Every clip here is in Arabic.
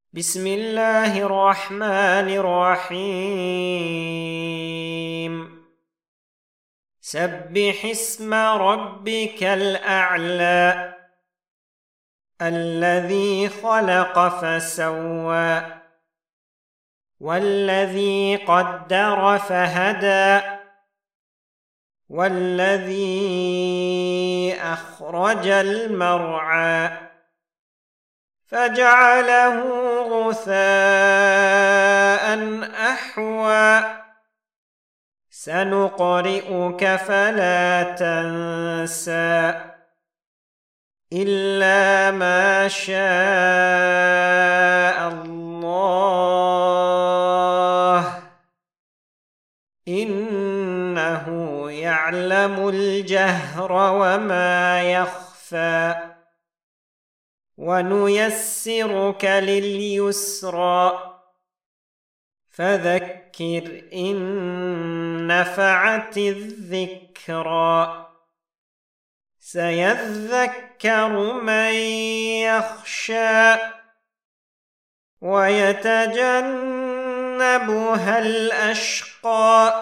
بسم الله الرحمن الرحيم. سبح اسم ربك الأعلى الذي خلق فسوى والذي قدر فهدى والذي أخرج المرعى فجعله غثاء أحوى سنقرئك فلا تنسى إلا ما شاء الله إنه يعلم الجهر وما يخفى ونيسرك لليسرى فذكر إن نفعت الذكرى سيذكر من يخشى ويتجنبها الأشقى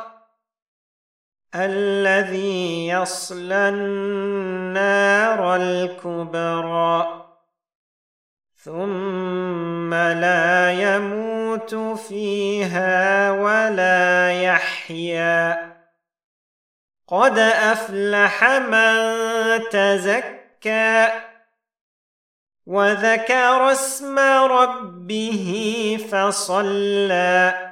الذي يصلى النار الكبرى ثم لا يموت فيها ولا يحيا قد أفلح من تزكى وذكر اسم ربه فصلى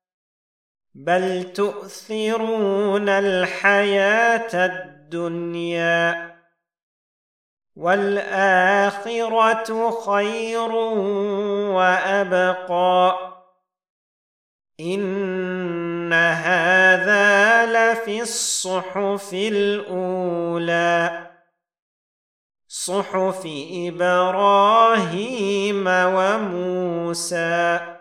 بل تؤثرون الحياة الدنيا والآخرة خير وأبقى إن هذا لفي الصحف الأولى صحف إبراهيم وموسى